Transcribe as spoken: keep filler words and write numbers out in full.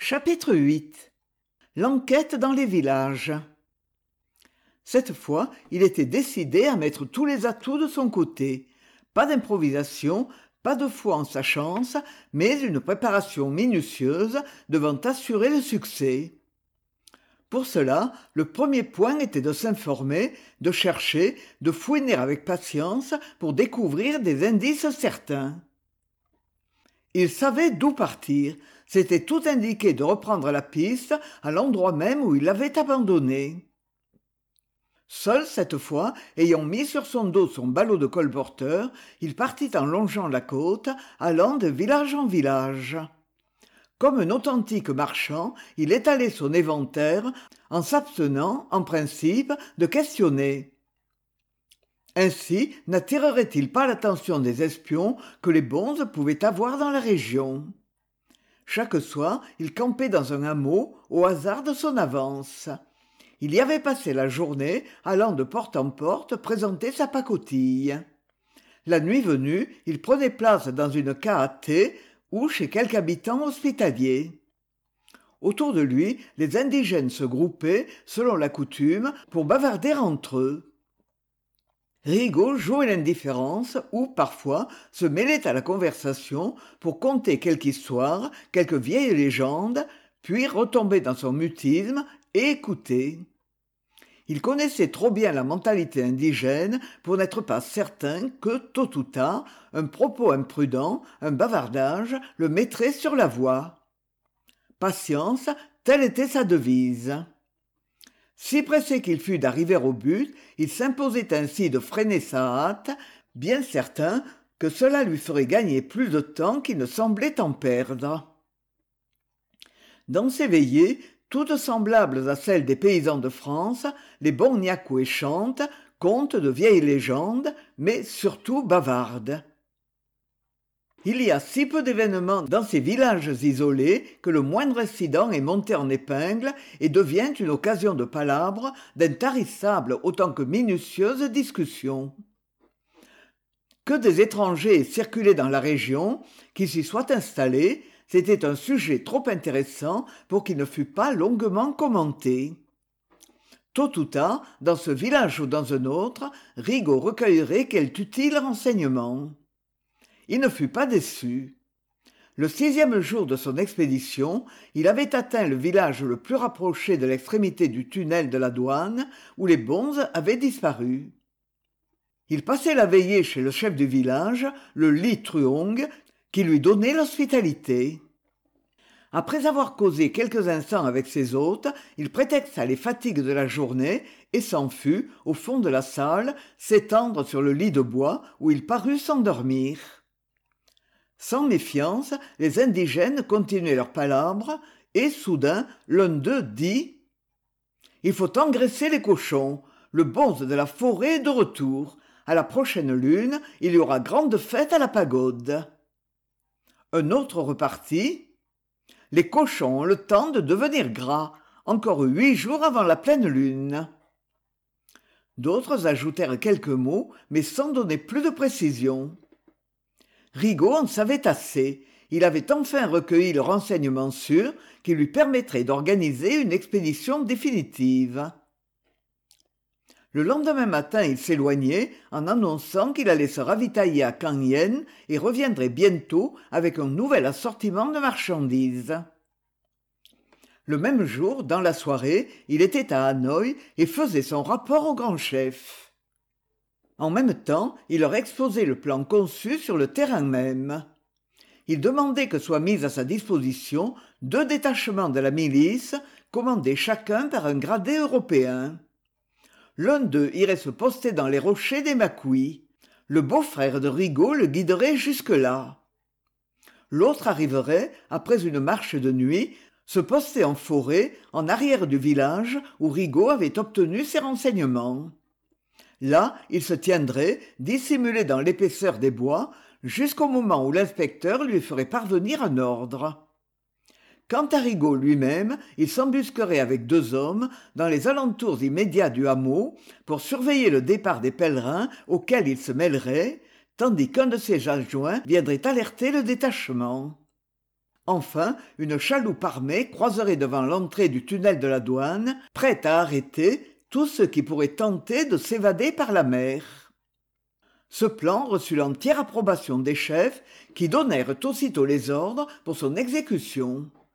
Chapitre huit. L'enquête dans les villages. Cette fois, il était décidé à mettre tous les atouts de son côté. Pas d'improvisation, pas de foi en sa chance, mais une préparation minutieuse devant assurer le succès. Pour cela, le premier point était de s'informer, de chercher, de fouiner avec patience pour découvrir des indices certains. Il savait d'où partir. C'était tout indiqué de reprendre la piste à l'endroit même où il l'avait abandonnée. Seul cette fois, ayant mis sur son dos son ballot de colporteur, il partit en longeant la côte, allant de village en village. Comme un authentique marchand, il étalait son éventaire en s'abstenant, en principe, de questionner. Ainsi n'attirerait-il pas l'attention des espions que les bonzes pouvaient avoir dans la région. Chaque soir, il campait dans un hameau, au hasard de son avance. Il y avait passé la journée, allant de porte en porte présenter sa pacotille. La nuit venue, il prenait place dans une ca à thé ou chez quelque habitant hospitalier. Autour de lui, les indigènes se groupaient, selon la coutume, pour bavarder entre eux. Rigaud jouait l'indifférence ou, parfois, se mêlait à la conversation pour conter quelque histoire, quelque vieille légende, puis retomber dans son mutisme et écouter. Il connaissait trop bien la mentalité indigène pour n'être pas certain que, tôt ou tard, un propos imprudent, un bavardage, le mettrait sur la voie. Patience, telle était sa devise. Si pressé qu'il fût d'arriver au but, il s'imposait ainsi de freiner sa hâte, bien certain que cela lui ferait gagner plus de temps qu'il ne semblait en perdre. Dans ces veillées, toutes semblables à celles des paysans de France, les bons Niakoués chantent, content de vieilles légendes, mais surtout bavardent. Il y a si peu d'événements dans ces villages isolés que le moindre incident est monté en épingle et devient une occasion de palabre, d'intarissable autant que minutieuse discussion. Que des étrangers circulaient dans la région, qui s'y soient installés, c'était un sujet trop intéressant pour qu'il ne fût pas longuement commenté. Tôt ou tard, dans ce village ou dans un autre, Rigaud recueillerait quelque utile renseignement. Il ne fut pas déçu. Le sixième jour de son expédition, il avait atteint le village le plus rapproché de l'extrémité du tunnel de la douane, où les bonzes avaient disparu. Il passait la veillée chez le chef du village, le Li Truong, qui lui donnait l'hospitalité. Après avoir causé quelques instants avec ses hôtes, il prétexta les fatigues de la journée et s'en fut, au fond de la salle, s'étendre sur le lit de bois où il parut s'endormir. Sans méfiance, les indigènes continuaient leur palabre, et soudain, l'un d'eux dit « Il faut engraisser les cochons. Le bonze de la forêt est de retour. À la prochaine lune, il y aura grande fête à la pagode. » Un autre repartit « Les cochons ont le temps de devenir gras, encore huit jours avant la pleine lune. » D'autres ajoutèrent quelques mots, mais sans donner plus de précision. Rigaud en savait assez. Il avait enfin recueilli le renseignement sûr qui lui permettrait d'organiser une expédition définitive. Le lendemain matin, il s'éloignait en annonçant qu'il allait se ravitailler à Can Yen et reviendrait bientôt avec un nouvel assortiment de marchandises. Le même jour, dans la soirée, il était à Hanoï et faisait son rapport au grand chef. En même temps, il leur exposait le plan conçu sur le terrain même. Il demandait que soient mis à sa disposition deux détachements de la milice, commandés chacun par un gradé européen. L'un d'eux irait se poster dans les rochers des Maquis. Le beau-frère de Rigaud le guiderait jusque-là. L'autre arriverait, après une marche de nuit, se poster en forêt, en arrière du village où Rigaud avait obtenu ses renseignements. Là, il se tiendrait, dissimulé dans l'épaisseur des bois, jusqu'au moment où l'inspecteur lui ferait parvenir un ordre. Quant à Rigaud lui-même, il s'embusquerait avec deux hommes dans les alentours immédiats du hameau pour surveiller le départ des pèlerins auxquels il se mêlerait, tandis qu'un de ses adjoints viendrait alerter le détachement. Enfin, une chaloupe armée croiserait devant l'entrée du tunnel de la douane, prête à arrêter tous ceux qui pourraient tenter de s'évader par la mer. Ce plan reçut l'entière approbation des chefs qui donnèrent aussitôt les ordres pour son exécution.